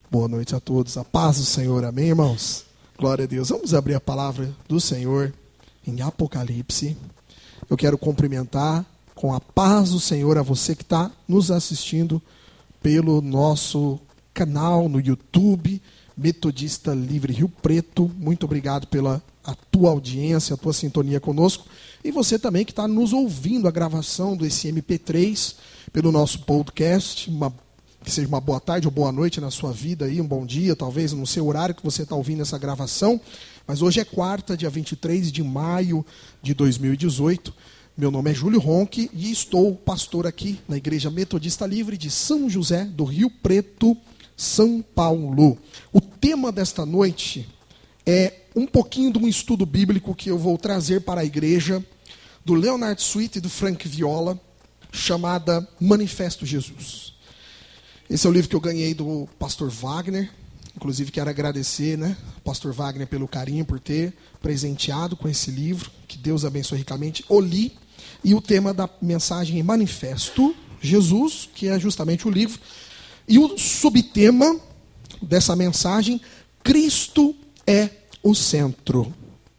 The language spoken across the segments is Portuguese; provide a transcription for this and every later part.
Boa noite a todos. A paz do Senhor. Amém, irmãos? Glória a Deus. Vamos abrir a palavra do Senhor em Apocalipse. Eu quero cumprimentar com a paz do Senhor a você que está nos assistindo pelo nosso canal no YouTube, Metodista Livre Rio Preto. Muito obrigado pela a tua audiência, a tua sintonia conosco. E você também que está nos ouvindo a gravação desse MP3 pelo nosso podcast. Que seja uma boa tarde ou boa noite na sua vida, aí, um bom dia, talvez no seu horário que você está ouvindo essa gravação. Mas hoje é quarta, dia 23 de maio de 2018. Meu nome é Júlio Ronque e estou pastor aqui na Igreja Metodista Livre de São José do Rio Preto, São Paulo. O tema desta noite é um pouquinho de um estudo bíblico que eu vou trazer para a igreja do Leonard Sweet e do Frank Viola, chamada Manifesto Jesus. Esse é o livro que eu ganhei do pastor Wagner. Inclusive quero agradecer, pastor Wagner, pelo carinho, por ter presenteado com esse livro. Que Deus abençoe ricamente. O li, e o tema da mensagem é Manifesto Jesus, que é justamente o livro. E o subtema dessa mensagem, Cristo é o centro.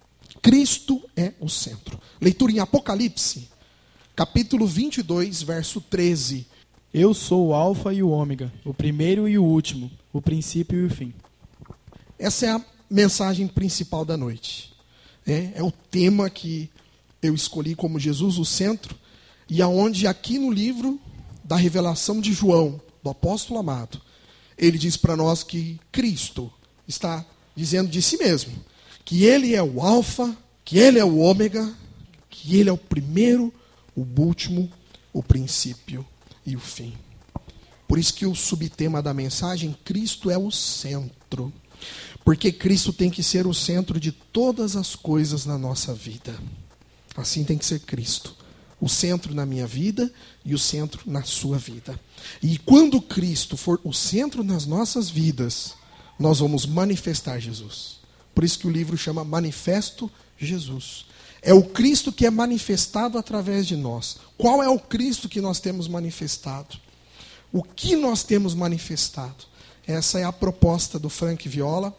Cristo é o centro. Leitura em Apocalipse, capítulo 22, verso 13. Eu sou o Alfa e o Ômega, o primeiro e o último, o princípio e o fim. Essa é a mensagem principal da noite. É o tema que eu escolhi como Jesus o centro, e aonde aqui no livro da revelação de João, do apóstolo amado, ele diz para nós que Cristo está dizendo de si mesmo, que ele é o Alfa, que ele é o Ômega, que ele é o primeiro, o último, o princípio e o fim. Por isso que o subtema da mensagem, Cristo é o centro. Porque Cristo tem que ser o centro de todas as coisas na nossa vida. Assim tem que ser Cristo. O centro na minha vida e o centro na sua vida. E quando Cristo for o centro nas nossas vidas, nós vamos manifestar Jesus. Por isso que o livro chama Manifesto Jesus. É o Cristo que é manifestado através de nós. Qual é o Cristo que nós temos manifestado? O que nós temos manifestado? Essa é a proposta do Frank Viola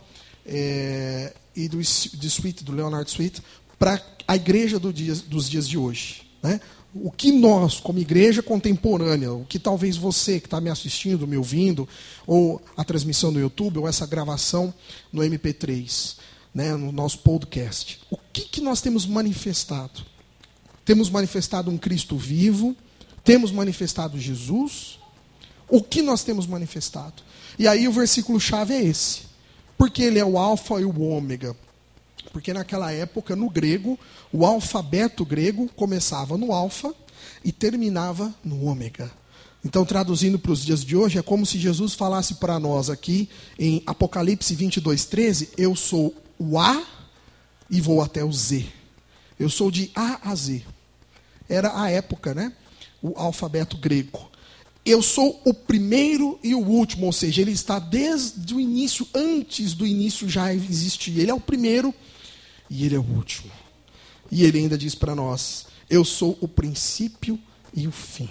e do Sweet, do Leonard Sweet, para a igreja dos dias de hoje. O que nós, como igreja contemporânea, o que talvez você que está me assistindo, me ouvindo, ou a transmissão no YouTube, ou essa gravação no MP3, no nosso podcast. O que nós temos manifestado? Temos manifestado um Cristo vivo? Temos manifestado Jesus? O que nós temos manifestado? E aí o versículo-chave é esse. Porque ele é o Alfa e o Ômega. Porque naquela época, no grego, o alfabeto grego começava no Alfa e terminava no Ômega. Então, traduzindo para os dias de hoje, é como se Jesus falasse para nós aqui, em Apocalipse 22, 13, eu sou o A e vou até o Z. Eu sou de A a Z. Era a época, o alfabeto grego. Eu sou o primeiro e o último, ou seja, ele está desde o início, antes do início já existia. Ele é o primeiro e ele é o último. E ele ainda diz para nós, eu sou o princípio e o fim.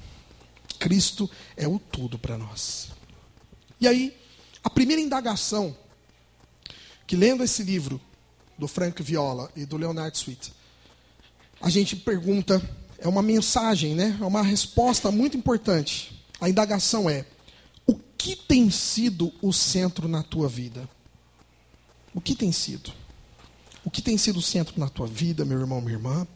Cristo é o tudo para nós. E aí, a primeira indagação, que lendo esse livro do Frank Viola e do Leonard Sweet, a gente pergunta, é uma mensagem, é uma resposta muito importante. A indagação é, o que tem sido o centro na tua vida? O que tem sido? O que tem sido o centro na tua vida, meu irmão, minha irmã?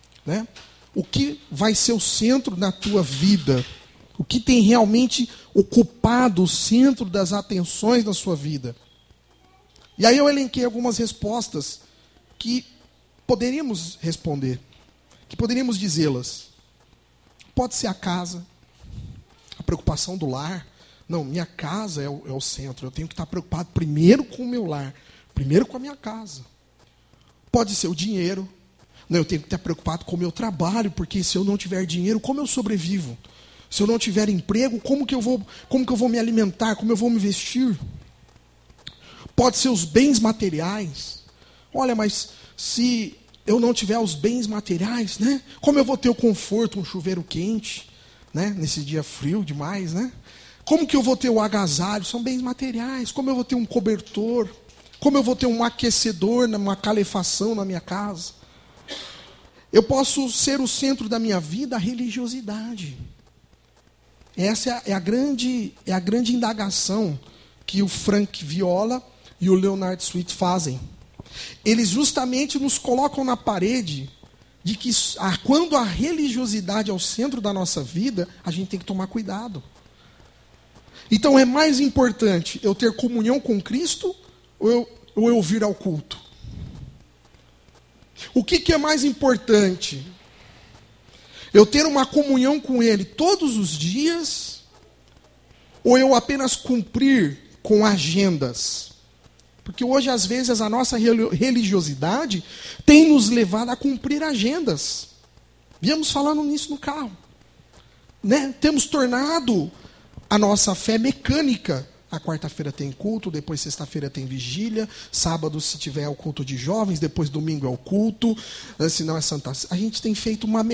O que vai ser o centro na tua vida? O que tem realmente ocupado o centro das atenções da sua vida? E aí eu elenquei algumas respostas que poderíamos responder, que poderíamos dizê-las. Pode ser a casa, a preocupação do lar. Não, minha casa é o centro. Eu tenho que estar preocupado primeiro com o meu lar, primeiro com a minha casa. Pode ser o dinheiro. Não, eu tenho que estar preocupado com o meu trabalho, porque se eu não tiver dinheiro, como eu sobrevivo? Se eu não tiver emprego, como que eu vou me alimentar? Como eu vou me vestir? Pode ser os bens materiais. Olha, mas se eu não tiver os bens materiais, como eu vou ter o conforto, um chuveiro quente, nesse dia frio demais, Como que eu vou ter o agasalho? São bens materiais. Como eu vou ter um cobertor? Como eu vou ter um aquecedor, uma calefação na minha casa? Eu posso ser o centro da minha vida, a religiosidade. Essa é a grande indagação que o Frank Viola e o Leonard Sweet fazem. Eles justamente nos colocam na parede de que quando a religiosidade é o centro da nossa vida, a gente tem que tomar cuidado. Então é mais importante eu ter comunhão com Cristo ou eu vir ao culto? O que é mais importante? Eu ter uma comunhão com Ele todos os dias ou eu apenas cumprir com agendas? Porque hoje, às vezes, a nossa religiosidade tem nos levado a cumprir agendas. Viemos falando nisso no carro. Né? Temos tornado a nossa fé mecânica. A quarta-feira tem culto, depois sexta-feira tem vigília, sábado, se tiver, é o culto de jovens, depois domingo é o culto, se não é Santa... A gente tem feito uma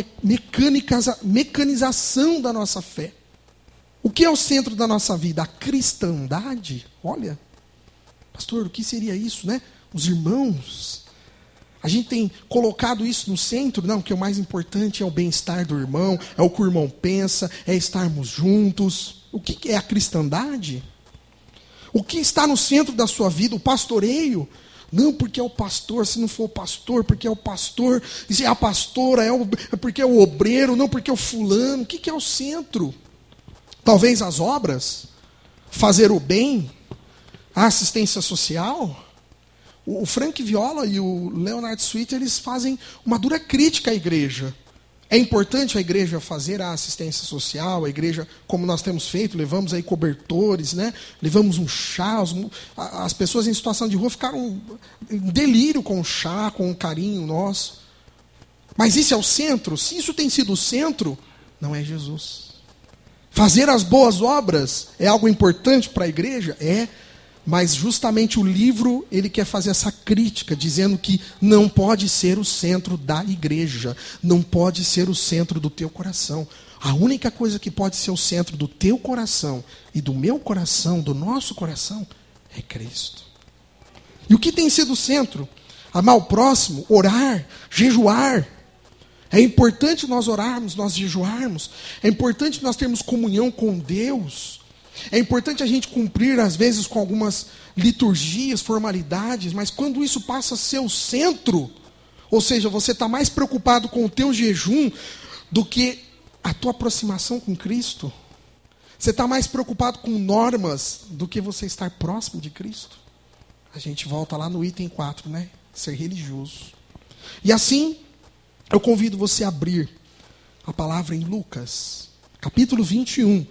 mecanização da nossa fé. O que é o centro da nossa vida? A cristandade? Olha, pastor, o que seria isso, né? Os irmãos. A gente tem colocado isso no centro? Não, que o mais importante é o bem-estar do irmão, é o que o irmão pensa, é estarmos juntos. O que é a cristandade? O que está no centro da sua vida? O pastoreio? Não, porque é o pastor. Se não for o pastor, porque é o pastor. E se é a pastora, é porque é o obreiro. Não, porque é o fulano. O que é o centro? Talvez as obras? Fazer o bem? A assistência social? O Frank Viola e o Leonard Sweet, eles fazem uma dura crítica à igreja. É importante a igreja fazer a assistência social, a igreja, como nós temos feito, levamos aí cobertores, né? Levamos um chá, as pessoas em situação de rua ficaram em delírio com o chá, com o carinho nosso. Mas isso é o centro? Se isso tem sido o centro, não é Jesus. Fazer as boas obras é algo importante para a igreja? É. Mas justamente o livro, ele quer fazer essa crítica, dizendo que não pode ser o centro da igreja, não pode ser o centro do teu coração. A única coisa que pode ser o centro do teu coração e do meu coração, do nosso coração, é Cristo. E o que tem sido o centro? Amar o próximo, orar, jejuar. É importante nós orarmos, nós jejuarmos. É importante nós termos comunhão com Deus. É importante a gente cumprir, às vezes, com algumas liturgias, formalidades, mas quando isso passa a ser o centro, ou seja, você está mais preocupado com o teu jejum do que a tua aproximação com Cristo. Você está mais preocupado com normas do que você estar próximo de Cristo. A gente volta lá no item 4, né? Ser religioso. E assim, eu convido você a abrir a palavra em Lucas, capítulo 21.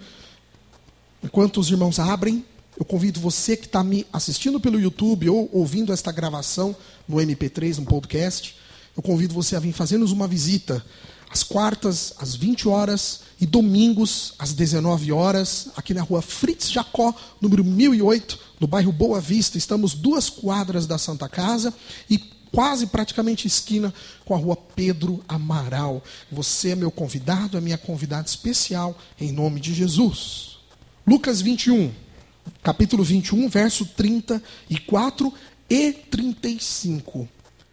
Enquanto os irmãos abrem, eu convido você que está me assistindo pelo YouTube ou ouvindo esta gravação no MP3, no podcast, eu convido você a vir fazer-nos uma visita às quartas, às 20 horas e domingos, às 19 horas, aqui na rua Fritz Jacó, número 1008, no bairro Boa Vista. Estamos 2 quadras da Santa Casa e quase praticamente esquina com a rua Pedro Amaral. Você é meu convidado, é minha convidada especial, em nome de Jesus. Lucas 21, capítulo 21, verso 34 e 35.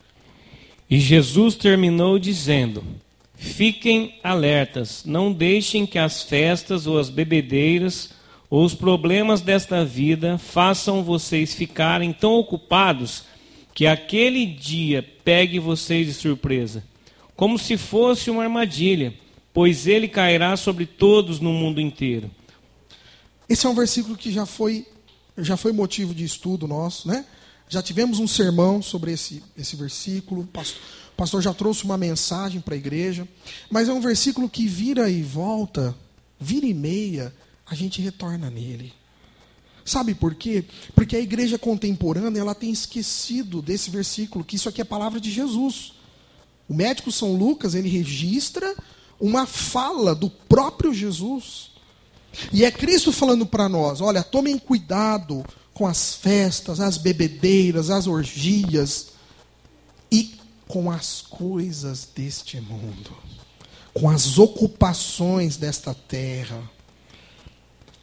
E Jesus terminou dizendo: fiquem alertas, não deixem que as festas ou as bebedeiras ou os problemas desta vida façam vocês ficarem tão ocupados que aquele dia pegue vocês de surpresa, como se fosse uma armadilha, pois ele cairá sobre todos no mundo inteiro. Esse é um versículo que já foi motivo de estudo nosso, né? Já tivemos um sermão sobre esse versículo. O pastor já trouxe uma mensagem para a igreja. Mas é um versículo que vira e volta, vira e meia, a gente retorna nele. Sabe por quê? Porque a igreja contemporânea, ela tem esquecido desse versículo, que isso aqui é a palavra de Jesus. O médico São Lucas, ele registra uma fala do próprio Jesus. E é Cristo falando para nós, olha, tomem cuidado com as festas, as bebedeiras, as orgias e com as coisas deste mundo, com as ocupações desta terra.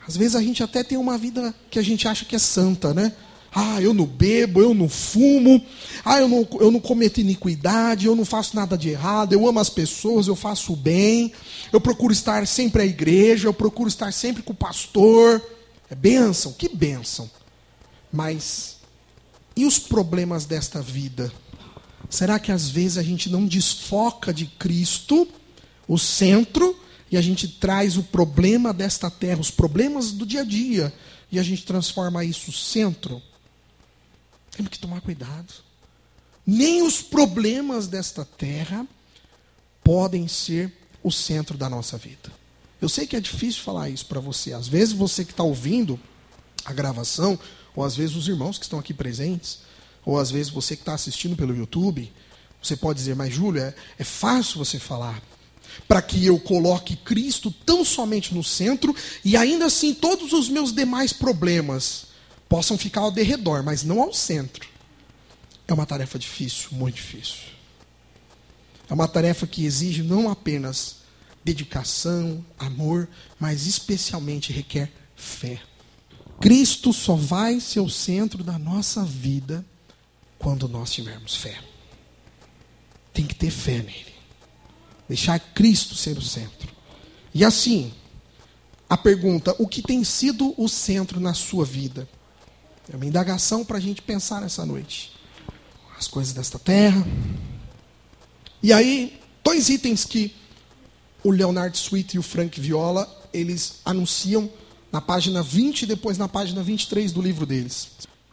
Às vezes a gente até tem uma vida que a gente acha que é santa, né? Ah, eu não bebo, eu não fumo, eu não cometo iniquidade, eu não faço nada de errado, eu amo as pessoas, eu faço o bem, eu procuro estar sempre à igreja, eu procuro estar sempre com o pastor. É bênção? Que bênção. Mas, e os problemas desta vida? Será que às vezes a gente não desfoca de Cristo, o centro, e a gente traz o problema desta terra, os problemas do dia a dia, e a gente transforma isso no centro? Temos que tomar cuidado. Nem os problemas desta terra podem ser o centro da nossa vida. Eu sei que é difícil falar isso para você. Às vezes você que está ouvindo a gravação, ou às vezes os irmãos que estão aqui presentes, ou às vezes você que está assistindo pelo YouTube, você pode dizer, mas Júlio, é fácil você falar para que eu coloque Cristo tão somente no centro e ainda assim todos os meus demais problemas possam ficar ao derredor, mas não ao centro. É uma tarefa difícil, muito difícil. É uma tarefa que exige não apenas dedicação, amor, mas especialmente requer fé. Cristo só vai ser o centro da nossa vida quando nós tivermos fé. Tem que ter fé nele. Deixar Cristo ser o centro. E assim, a pergunta, o que tem sido o centro na sua vida? É uma indagação para a gente pensar nessa noite. As coisas desta terra. E aí, 2 itens que o Leonard Sweet e o Frank Viola, eles anunciam na página 20 e depois na página 23 do livro deles.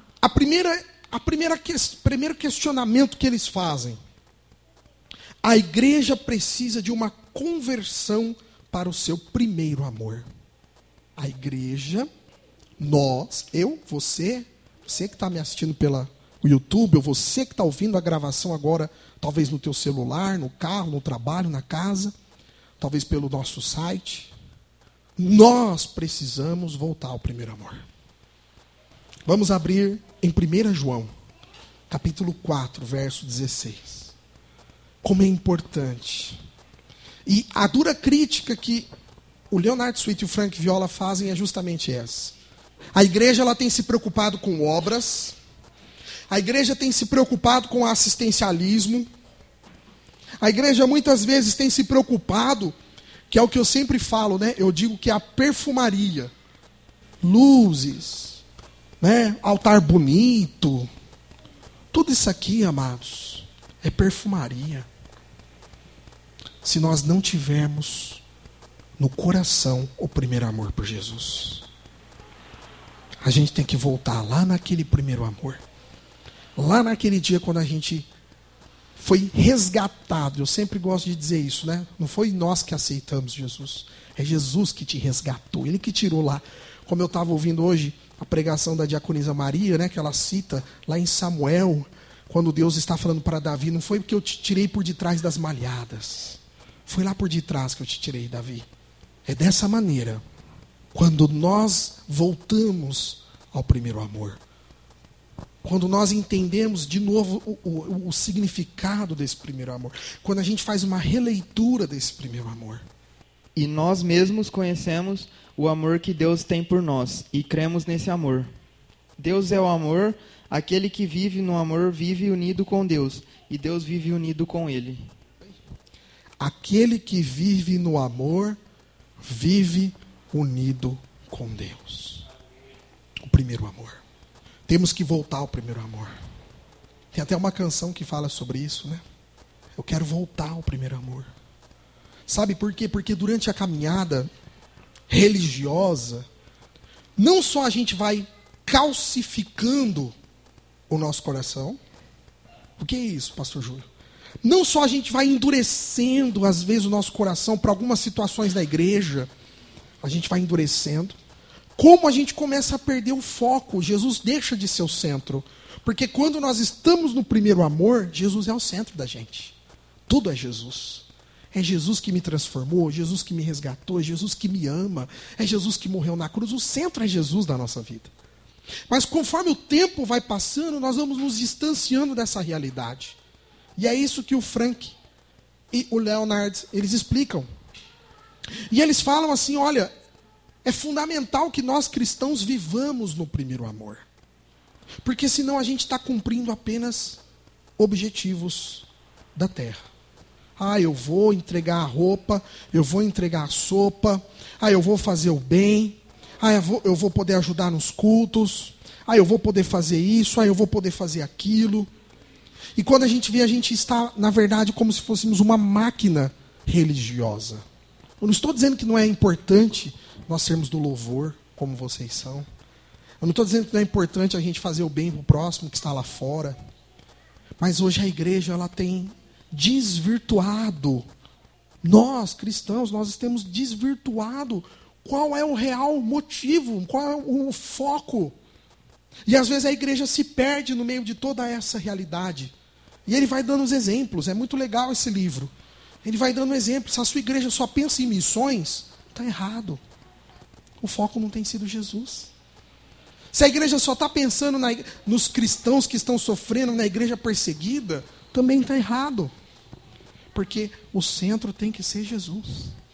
Primeiro questionamento que eles fazem. A igreja precisa de uma conversão para o seu primeiro amor. A igreja, nós, eu, você que está me assistindo pelo YouTube, ou você que está ouvindo a gravação agora, talvez no teu celular, no carro, no trabalho, na casa, talvez pelo nosso site, nós precisamos voltar ao primeiro amor. Vamos abrir em 1 João, capítulo 4, verso 16. Como é importante. E a dura crítica que o Leonard Sweet e o Frank Viola fazem é justamente essa. A igreja ela tem se preocupado com obras. A igreja tem se preocupado com assistencialismo. A igreja muitas vezes tem se preocupado, que é o que eu sempre falo, né? Eu digo que é a perfumaria. Luzes, né? Altar bonito. Tudo isso aqui, amados, é perfumaria. Se nós não tivermos no coração o primeiro amor por Jesus. A gente tem que voltar lá naquele primeiro amor. Lá naquele dia quando a gente foi resgatado. Eu sempre gosto de dizer isso, né? Não foi nós que aceitamos Jesus. É Jesus que te resgatou. Ele que tirou lá. Como eu estava ouvindo hoje a pregação da diaconisa Maria, né? Que ela cita lá em Samuel, quando Deus está falando para Davi, não foi porque eu te tirei por detrás das malhadas. Foi lá por detrás que eu te tirei, Davi. É dessa maneira. Quando nós voltamos ao primeiro amor. Quando nós entendemos de novo o significado desse primeiro amor. Quando a gente faz uma releitura desse primeiro amor. E nós mesmos conhecemos o amor que Deus tem por nós. E cremos nesse amor. Deus é o amor. Aquele que vive no amor vive unido com Deus. E Deus vive unido com ele. Aquele que vive no amor, vive unido com Deus. O primeiro amor. Temos que voltar ao primeiro amor. Tem até uma canção que fala sobre isso, né? Eu quero voltar ao primeiro amor. Sabe por quê? Porque durante a caminhada religiosa, não só a gente vai calcificando o nosso coração. O que é isso, pastor Júlio? Não só a gente vai endurecendo, às vezes, o nosso coração para algumas situações da igreja, a gente vai endurecendo, como a gente começa a perder o foco, Jesus deixa de ser o centro. Porque quando nós estamos no primeiro amor, Jesus é o centro da gente. Tudo é Jesus. É Jesus que me transformou, Jesus que me resgatou, é Jesus que me ama, é Jesus que morreu na cruz. O centro é Jesus da nossa vida. Mas conforme o tempo vai passando, nós vamos nos distanciando dessa realidade. E é isso que o Frank e o Leonard, eles explicam. E eles falam assim, olha, É fundamental que nós cristãos vivamos no primeiro amor. Porque senão a gente está cumprindo apenas objetivos da terra. Eu vou entregar a roupa, eu vou entregar a sopa, eu vou fazer o bem, eu vou poder ajudar nos cultos, eu vou poder fazer isso, eu vou poder fazer aquilo. E quando a gente vê, a gente está, na verdade, como se fôssemos uma máquina religiosa. Eu não estou dizendo que não é importante nós sermos do louvor, como vocês são. Eu não estou dizendo que não é importante a gente fazer o bem para o próximo que está lá fora. Mas hoje a igreja ela tem desvirtuado. Nós, cristãos, nós temos desvirtuado qual é o real motivo, qual é o foco. E às vezes a igreja se perde no meio de toda essa realidade. E ele vai dando os exemplos, é muito legal esse livro. Ele vai dando exemplos. Se a sua igreja só pensa em missões, está errado. O foco não tem sido Jesus. Se a igreja só está pensando nos cristãos que estão sofrendo na igreja perseguida, também está errado. Porque o centro tem que ser Jesus.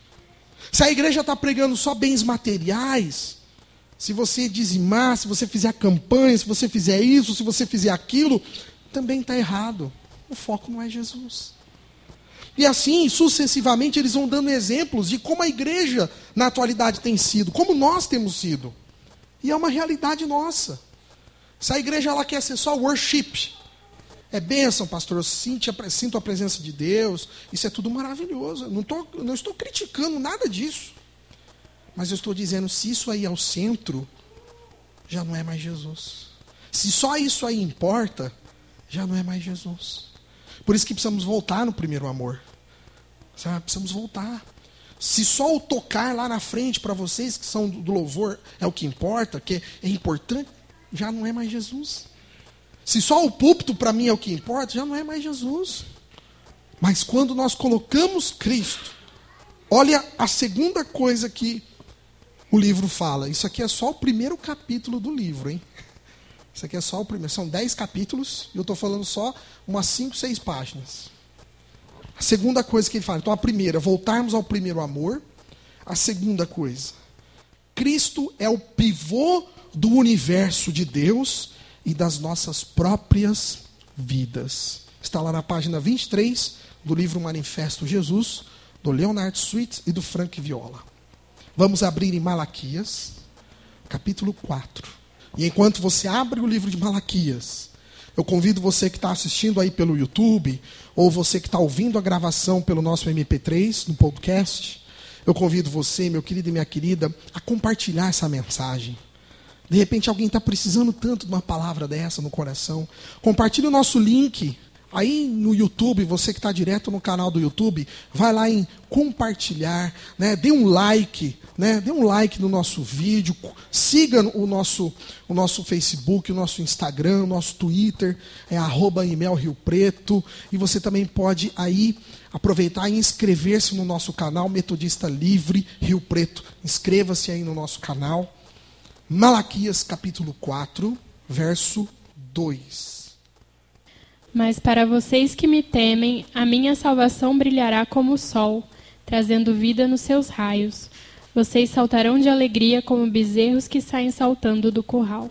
Se a igreja está pregando só bens materiais, se você dizimar, se você fizer campanha, se você fizer isso, se você fizer aquilo, também está errado. O foco não é Jesus. E assim, sucessivamente, eles vão dando exemplos de como a igreja na atualidade tem sido, como nós temos sido. E é uma realidade nossa. Se a igreja ela quer ser só worship, é bênção, pastor, eu sinto a presença de Deus, isso é tudo maravilhoso. Eu não estou criticando nada disso. Mas eu estou dizendo, se isso aí é o centro, já não é mais Jesus. Se só isso aí importa, já não é mais Jesus. Por isso que precisamos voltar no primeiro amor. Sabe? Precisamos voltar. Se só o tocar lá na frente para vocês que são do louvor é o que importa, que é importante, já não é mais Jesus. Se só o púlpito para mim é o que importa, já não é mais Jesus. Mas quando nós colocamos Cristo, olha a segunda coisa que o livro fala. Isso aqui é só o primeiro capítulo do livro, hein? Isso aqui é só o primeiro. São 10 capítulos e eu estou falando só umas 5, 6 páginas. A segunda coisa que ele fala. Então a primeira, voltarmos ao primeiro amor. A segunda coisa. Cristo é o pivô do universo de Deus e das nossas próprias vidas. Está lá na página 23 do livro Manifesto Jesus, do Leonard Sweet e do Frank Viola. Vamos abrir em Malaquias, capítulo 4. E enquanto você abre o livro de Malaquias, eu convido você que está assistindo aí pelo YouTube, ou você que está ouvindo a gravação pelo nosso MP3, no podcast, eu convido você, meu querido e minha querida, a compartilhar essa mensagem. De repente alguém está precisando tanto de uma palavra dessa no coração. Compartilhe o nosso link. Aí no YouTube, você que está direto no canal do YouTube, vai lá em compartilhar, né? Dê um like, né? Dê um like no nosso vídeo, siga o nosso Facebook, o nosso Instagram, o nosso Twitter, @ImelRioPreto, e você também pode aí aproveitar e inscrever-se no nosso canal Metodista Livre Rio Preto. Inscreva-se aí no nosso canal. Malaquias capítulo 4, verso 2. Mas para vocês que me temem, a minha salvação brilhará como o sol, trazendo vida nos seus raios. Vocês saltarão de alegria como bezerros que saem saltando do curral.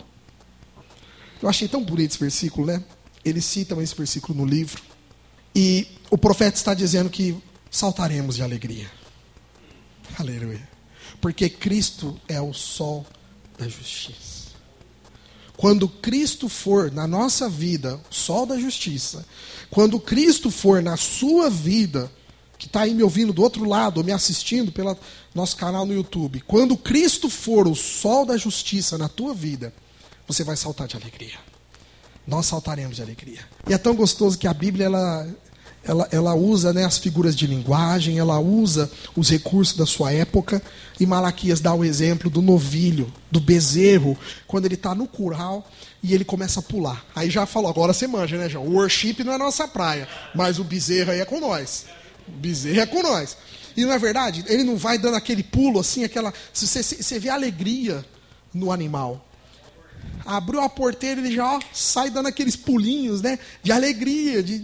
Eu achei tão bonito esse versículo, né? Eles citam esse versículo no livro. E o profeta está dizendo que saltaremos de alegria. Aleluia. Porque Cristo é o sol da justiça. Quando Cristo for na nossa vida, o sol da justiça, quando Cristo for na sua vida, que está aí me ouvindo do outro lado, ou me assistindo pelo nosso canal no YouTube, quando Cristo for o sol da justiça na tua vida, você vai saltar de alegria. Nós saltaremos de alegria. E é tão gostoso que a Bíblia, ela usa, né, as figuras de linguagem, ela usa os recursos da sua época, e Malaquias dá o exemplo do novilho, do bezerro, quando ele está no curral e ele começa a pular. Aí já falou, agora você manja, né, João? O worship não é nossa praia, mas o bezerro aí é com nós. O bezerro é com nós. E não é verdade? Ele não vai dando aquele pulo assim, você vê a alegria no animal. Abriu a porteira, ele já sai dando aqueles pulinhos, né, de alegria, de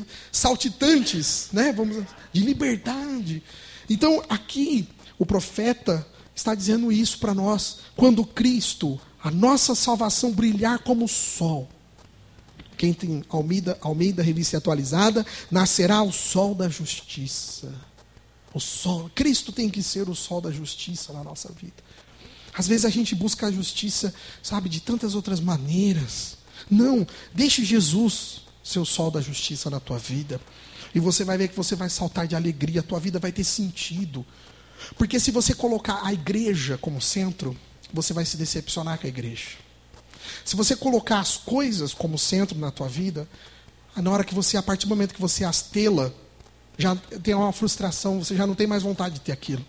saltitantes, né, de liberdade. Então, aqui, o profeta, está dizendo isso para nós. Quando Cristo, a nossa salvação, brilhar como o sol. Quem tem Almeida Revista Atualizada, nascerá o sol da justiça. O sol, Cristo tem que ser o sol da justiça na nossa vida. Às vezes a gente busca a justiça, sabe, de tantas outras maneiras. Não, deixe Jesus ser o sol da justiça na tua vida. E você vai ver que você vai saltar de alegria, a tua vida vai ter sentido. Porque se você colocar a igreja como centro, você vai se decepcionar com a igreja. Se você colocar as coisas como centro na tua vida, na hora que você, a partir do momento que você as tela, já tem uma frustração, você já não tem mais vontade de ter aquilo.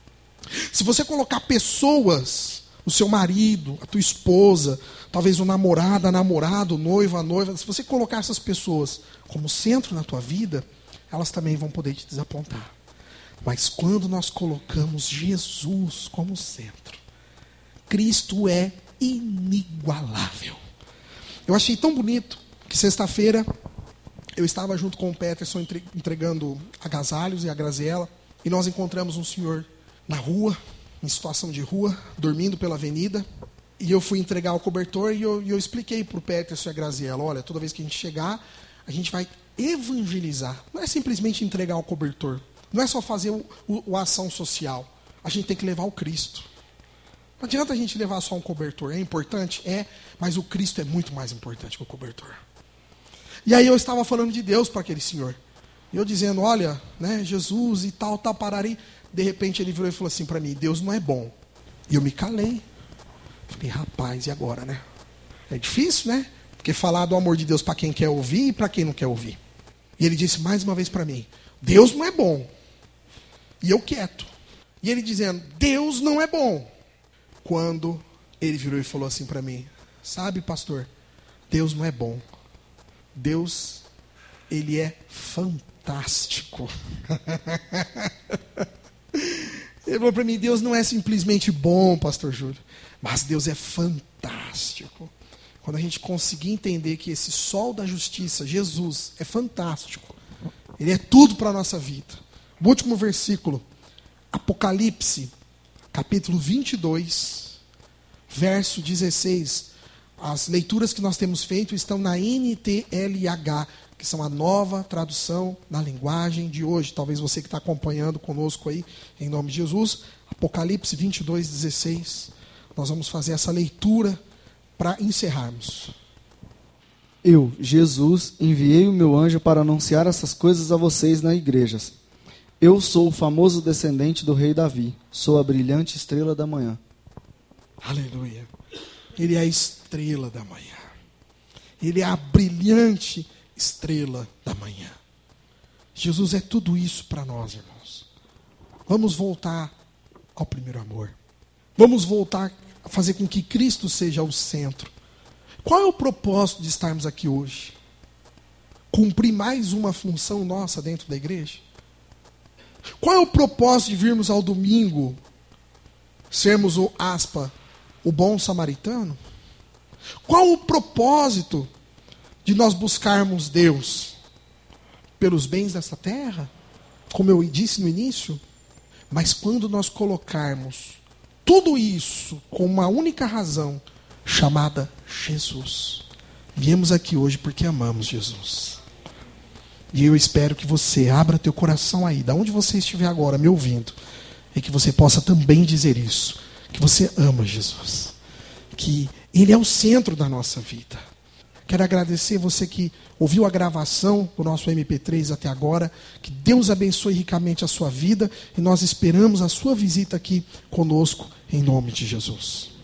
Se você colocar pessoas, o seu marido, a tua esposa, talvez o namorado, a namorada, o noivo, a noiva, se você colocar essas pessoas como centro na tua vida, elas também vão poder te desapontar. Mas quando nós colocamos Jesus como centro, Cristo é inigualável. Eu achei tão bonito que sexta-feira eu estava junto com o Peterson entregando agasalhos e a Graziella, e nós encontramos um senhor na rua, em situação de rua, dormindo pela avenida, e eu fui entregar o cobertor e eu expliquei para o Peterson e a Graziella, olha, toda vez que a gente chegar, a gente vai evangelizar. Não é simplesmente entregar o cobertor, não é só fazer a ação social, a gente tem que levar o Cristo. Não adianta a gente levar só um cobertor, é importante? É, mas o Cristo é muito mais importante que o cobertor. E aí eu estava falando de Deus para aquele senhor. E eu dizendo, olha, né, Jesus e tal, parari. De repente ele virou e falou assim para mim, Deus não é bom. E eu me calei. Falei, rapaz, e agora, né? É difícil, né? Porque falar do amor de Deus para quem quer ouvir e para quem não quer ouvir. E ele disse mais uma vez para mim, Deus não é bom. E eu quieto. E ele dizendo, Deus não é bom. Quando ele virou e falou assim para mim, sabe, pastor, Deus não é bom. Deus, ele é fantástico. Ele falou para mim, Deus não é simplesmente bom, pastor Júlio, mas Deus é fantástico. Quando a gente conseguir entender que esse sol da justiça, Jesus, é fantástico, ele é tudo para a nossa vida. O último versículo, Apocalipse, capítulo 22, verso 16. As leituras que nós temos feito estão na NTLH, que são a nova tradução na linguagem de hoje. Talvez você que está acompanhando conosco aí, em nome de Jesus. Apocalipse 22, 16. Nós vamos fazer essa leitura para encerrarmos. Eu, Jesus, enviei o meu anjo para anunciar essas coisas a vocês nas igrejas. Eu sou o famoso descendente do rei Davi. Sou a brilhante estrela da manhã. Aleluia. Ele é a estrela da manhã. Ele é a brilhante estrela da manhã. Jesus é tudo isso para nós, irmãos. Vamos voltar ao primeiro amor. Vamos voltar a fazer com que Cristo seja o centro. Qual é o propósito de estarmos aqui hoje? Cumprir mais uma função nossa dentro da igreja? Qual é o propósito de virmos ao domingo, sermos o bom samaritano? Qual o propósito de nós buscarmos Deus? Pelos bens dessa terra? Como eu disse no início? Mas quando nós colocarmos tudo isso com uma única razão, chamada Jesus. Viemos aqui hoje porque amamos Jesus. E eu espero que você abra teu coração aí, da onde você estiver agora me ouvindo, e que você possa também dizer isso, que você ama Jesus, que Ele é o centro da nossa vida. Quero agradecer você que ouviu a gravação do nosso MP3 até agora, que Deus abençoe ricamente a sua vida, e nós esperamos a sua visita aqui conosco, em nome de Jesus.